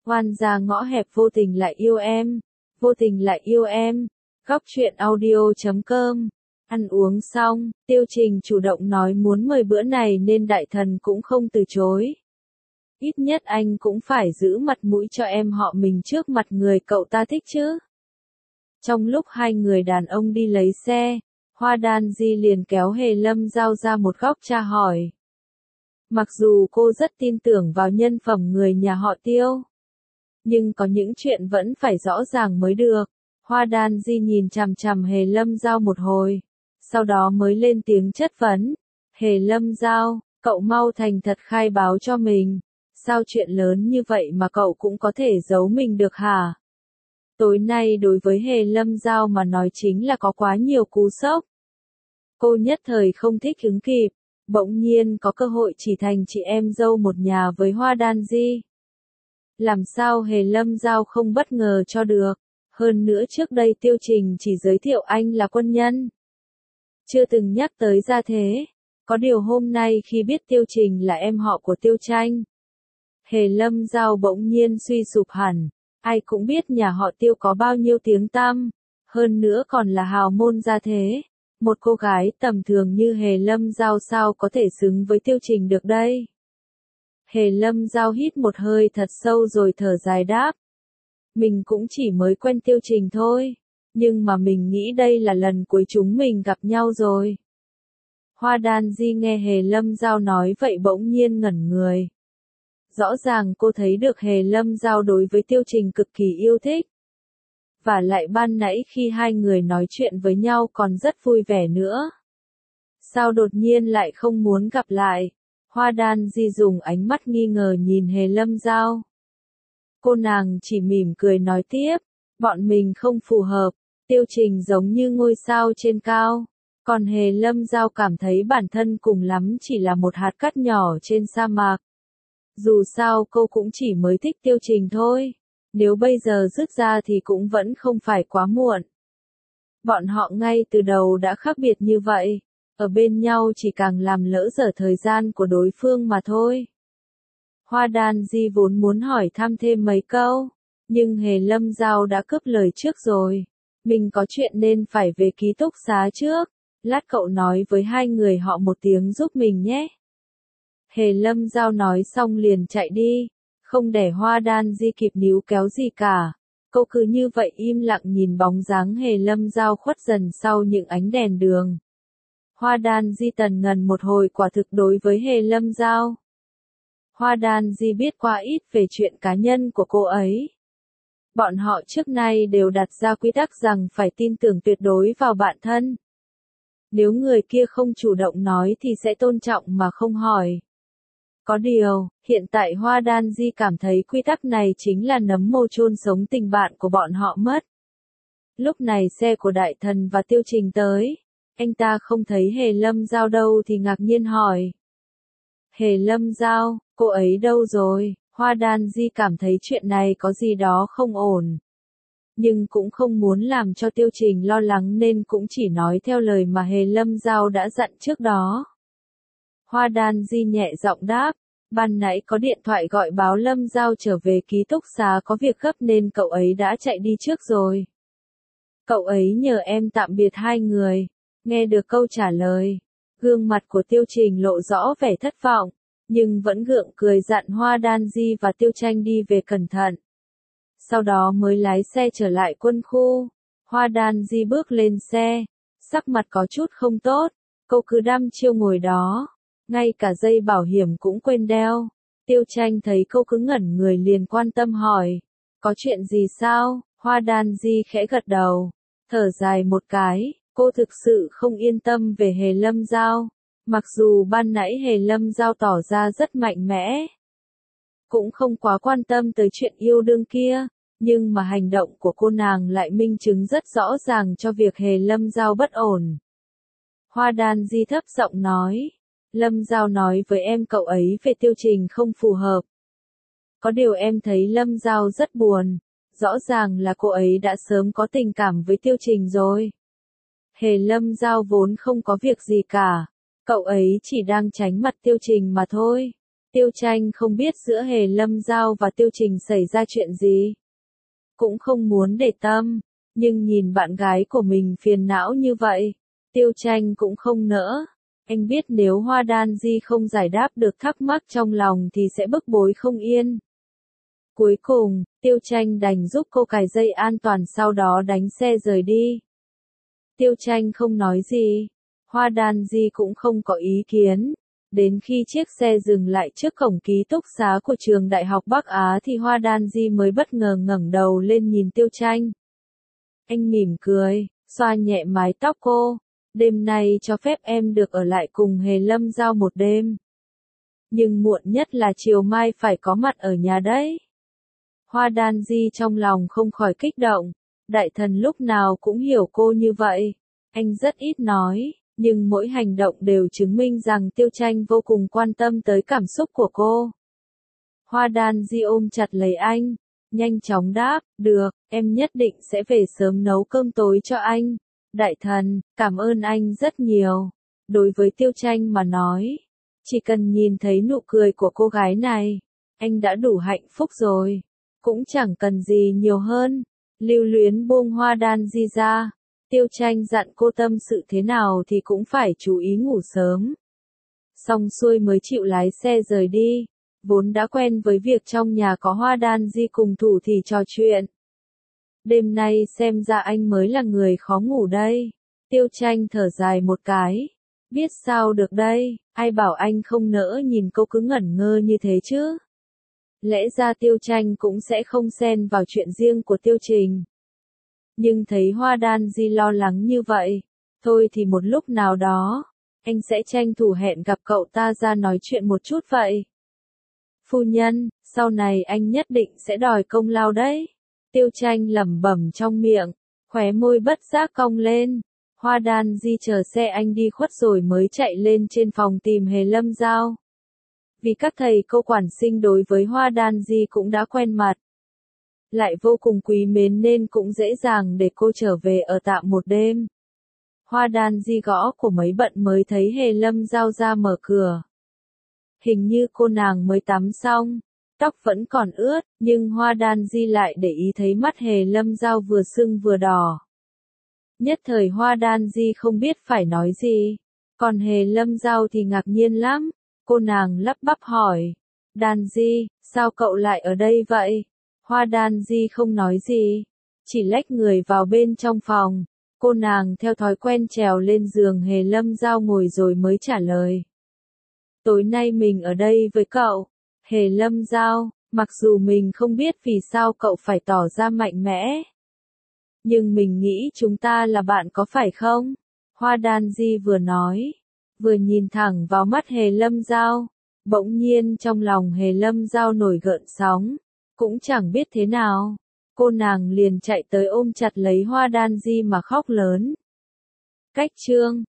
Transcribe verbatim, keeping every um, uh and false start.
Oan gia ngõ hẹp vô tình lại yêu em, vô tình lại yêu em. Góc truyện audio chấm com. Ăn uống xong, Tiêu Trình chủ động nói muốn mời bữa này nên đại thần cũng không từ chối. Ít nhất anh cũng phải giữ mặt mũi cho em họ mình trước mặt người cậu ta thích chứ. Trong lúc hai người đàn ông đi lấy xe, Hoa Đan Di liền kéo Hề Lâm Giao ra một góc tra hỏi. Mặc dù cô rất tin tưởng vào nhân phẩm người nhà họ Tiêu, nhưng có những chuyện vẫn phải rõ ràng mới được. Hoa Đan Di nhìn chằm chằm Hề Lâm Giao một hồi, sau đó mới lên tiếng chất vấn. Hề Lâm Giao, cậu mau thành thật khai báo cho mình, sao chuyện lớn như vậy mà cậu cũng có thể giấu mình được hả? Tối nay đối với Hề Lâm Giao mà nói chính là có quá nhiều cú sốc. Cô nhất thời không thích ứng kịp, bỗng nhiên có cơ hội chỉ thành chị em dâu một nhà với Hoa Đan Di. Làm sao Hề Lâm Giao không bất ngờ cho được, hơn nữa trước đây Tiêu Trình chỉ giới thiệu anh là quân nhân, chưa từng nhắc tới gia thế. Có điều hôm nay khi biết Tiêu Trình là em họ của Tiêu Tranh, Hề Lâm Giao bỗng nhiên suy sụp hẳn. Ai cũng biết nhà họ Tiêu có bao nhiêu tiếng tăm, hơn nữa còn là hào môn gia thế. Một cô gái tầm thường như Hề Lâm Giao sao có thể xứng với Tiêu Trình được đây? Hề Lâm Giao hít một hơi thật sâu rồi thở dài đáp. Mình cũng chỉ mới quen Tiêu Trình thôi, nhưng mà mình nghĩ đây là lần cuối chúng mình gặp nhau rồi. Hoa Đan Di nghe Hề Lâm Giao nói vậy bỗng nhiên ngẩn người. Rõ ràng cô thấy được Hề Lâm Giao đối với Tiêu Trình cực kỳ yêu thích. Và lại ban nãy khi hai người nói chuyện với nhau còn rất vui vẻ nữa. Sao đột nhiên lại không muốn gặp lại? Hoa Đan Di dùng ánh mắt nghi ngờ nhìn Hề Lâm Giao. Cô nàng chỉ mỉm cười nói tiếp, bọn mình không phù hợp, Tiêu Trình giống như ngôi sao trên cao, còn Hề Lâm Giao cảm thấy bản thân cùng lắm chỉ là một hạt cát nhỏ trên sa mạc. Dù sao cô cũng chỉ mới thích Tiêu Trình thôi, nếu bây giờ dứt ra thì cũng vẫn không phải quá muộn. Bọn họ ngay từ đầu đã khác biệt như vậy, ở bên nhau chỉ càng làm lỡ dở thời gian của đối phương mà thôi. Hoa Đan Di vốn muốn hỏi thăm thêm mấy câu, nhưng Hề Lâm Giao đã cướp lời trước rồi. Mình có chuyện nên phải về ký túc xá trước, lát cậu nói với hai người họ một tiếng giúp mình nhé. Hề Lâm Giao nói xong liền chạy đi, không để Hoa Đan Di kịp níu kéo gì cả. Cô cứ như vậy im lặng nhìn bóng dáng Hề Lâm Giao khuất dần sau những ánh đèn đường. Hoa Đan Di tần ngần một hồi quả thực đối với Hề Lâm Giao. Hoa Đan Di biết quá ít về chuyện cá nhân của cô ấy. Bọn họ trước nay đều đặt ra quy tắc rằng phải tin tưởng tuyệt đối vào bạn thân. Nếu người kia không chủ động nói thì sẽ tôn trọng mà không hỏi. Có điều, hiện tại Hoa Đan Di cảm thấy quy tắc này chính là nấm mồ chôn sống tình bạn của bọn họ mất. Lúc này xe của Đại Thần và Tiêu Trình tới, anh ta không thấy Hề Lâm Giao đâu thì ngạc nhiên hỏi. Hề Lâm Giao, cô ấy đâu rồi? Hoa Đan Di cảm thấy chuyện này có gì đó không ổn. Nhưng cũng không muốn làm cho Tiêu Trình lo lắng nên cũng chỉ nói theo lời mà Hề Lâm Giao đã dặn trước đó. Hoa Đan Di nhẹ giọng đáp, ban nãy có điện thoại gọi báo Lâm Giao trở về ký túc xá có việc gấp nên cậu ấy đã chạy đi trước rồi. Cậu ấy nhờ em tạm biệt hai người. Nghe được câu trả lời, gương mặt của Tiêu Trình lộ rõ vẻ thất vọng, nhưng vẫn gượng cười dặn Hoa Đan Di và Tiêu Tranh đi về cẩn thận. Sau đó mới lái xe trở lại quân khu. Hoa Đan Di bước lên xe, sắc mặt có chút không tốt, cô cứ đăm chiêu ngồi đó, ngay cả dây bảo hiểm cũng quên đeo. Tiêu Tranh thấy cô cứ ngẩn người liền quan tâm hỏi, có chuyện gì sao? Hoa Đan Di khẽ gật đầu, thở dài một cái, cô thực sự không yên tâm về Hề Lâm Giao. Mặc dù ban nãy Hề Lâm Giao tỏ ra rất mạnh mẽ, cũng không quá quan tâm tới chuyện yêu đương kia, nhưng mà hành động của cô nàng lại minh chứng rất rõ ràng cho việc Hề Lâm Giao bất ổn. Hoa Đan Di thấp giọng nói, Lâm Giao nói với em cậu ấy về Tiêu Trình không phù hợp. Có điều em thấy Lâm Giao rất buồn, rõ ràng là cô ấy đã sớm có tình cảm với Tiêu Trình rồi. Hề Lâm Giao vốn không có việc gì cả, cậu ấy chỉ đang tránh mặt Tiêu Trình mà thôi. Tiêu Tranh không biết giữa Hề Lâm Giao và Tiêu Trình xảy ra chuyện gì. Cũng không muốn để tâm, nhưng nhìn bạn gái của mình phiền não như vậy, Tiêu Tranh cũng không nỡ. Anh biết nếu Hoa Đan Di không giải đáp được thắc mắc trong lòng thì sẽ bức bối không yên. Cuối cùng, Tiêu Tranh đành giúp cô cài dây an toàn sau đó đánh xe rời đi. Tiêu Tranh không nói gì, Hoa Đan Di cũng không có ý kiến. Đến khi chiếc xe dừng lại trước cổng ký túc xá của trường Đại học Bắc Á thì Hoa Đan Di mới bất ngờ ngẩng đầu lên nhìn Tiêu Tranh. Anh mỉm cười, xoa nhẹ mái tóc cô. Đêm nay cho phép em được ở lại cùng Hề Lâm Giao một đêm. Nhưng muộn nhất là chiều mai phải có mặt ở nhà đấy. Hoa Đan Di trong lòng không khỏi kích động. Đại thần lúc nào cũng hiểu cô như vậy. Anh rất ít nói, nhưng mỗi hành động đều chứng minh rằng Tiêu Tranh vô cùng quan tâm tới cảm xúc của cô. Hoa Đan Di ôm chặt lấy anh, nhanh chóng đáp, được, em nhất định sẽ về sớm nấu cơm tối cho anh. Đại thần, cảm ơn anh rất nhiều. Đối với Tiêu Tranh mà nói, chỉ cần nhìn thấy nụ cười của cô gái này, anh đã đủ hạnh phúc rồi. Cũng chẳng cần gì nhiều hơn. Lưu Luyến buông Hoa Đan Di ra. Tiêu Tranh dặn cô tâm sự thế nào thì cũng phải chú ý ngủ sớm. Xong xuôi mới chịu lái xe rời đi. Vốn đã quen với việc trong nhà có Hoa Đan Di cùng thủ thì trò chuyện. Đêm nay xem ra anh mới là người khó ngủ đây. Tiêu Tranh thở dài một cái. Biết sao được đây, ai bảo anh không nỡ nhìn cô cứ ngẩn ngơ như thế chứ. Lẽ ra Tiêu Tranh cũng sẽ không xen vào chuyện riêng của Tiêu Trình. Nhưng thấy Hoa Đan Di lo lắng như vậy, thôi thì một lúc nào đó, anh sẽ tranh thủ hẹn gặp cậu ta ra nói chuyện một chút vậy. Phu nhân, sau này anh nhất định sẽ đòi công lao đấy. Tiêu Tranh lẩm bẩm trong miệng, khóe môi bất giác cong lên. Hoa Đan Di chờ xe anh đi khuất rồi mới chạy lên trên phòng tìm Hề Lâm Giao. Vì các thầy cô quản sinh đối với Hoa Đan Di cũng đã quen mặt. Lại vô cùng quý mến nên cũng dễ dàng để cô trở về ở tạm một đêm. Hoa Đan Di gõ của mấy bận mới thấy Hề Lâm Giao ra mở cửa. Hình như cô nàng mới tắm xong, tóc vẫn còn ướt, nhưng Hoa Đan Di lại để ý thấy mắt Hề Lâm Giao vừa sưng vừa đỏ. Nhất thời Hoa Đan Di không biết phải nói gì, còn Hề Lâm Giao thì ngạc nhiên lắm. Cô nàng lắp bắp hỏi, Đan Di, sao cậu lại ở đây vậy? Hoa Đan Di không nói gì, chỉ lách người vào bên trong phòng. Cô nàng theo thói quen trèo lên giường Hề Lâm Giao ngồi rồi mới trả lời. Tối nay mình ở đây với cậu. Hề Lâm Giao, mặc dù mình không biết vì sao cậu phải tỏ ra mạnh mẽ, nhưng mình nghĩ chúng ta là bạn có phải không? Hoa Đan Di vừa nói, vừa nhìn thẳng vào mắt Hề Lâm Giao. Bỗng nhiên trong lòng Hề Lâm Giao nổi gợn sóng, cũng chẳng biết thế nào. Cô nàng liền chạy tới ôm chặt lấy Hoa Đan Di mà khóc lớn. Cách chương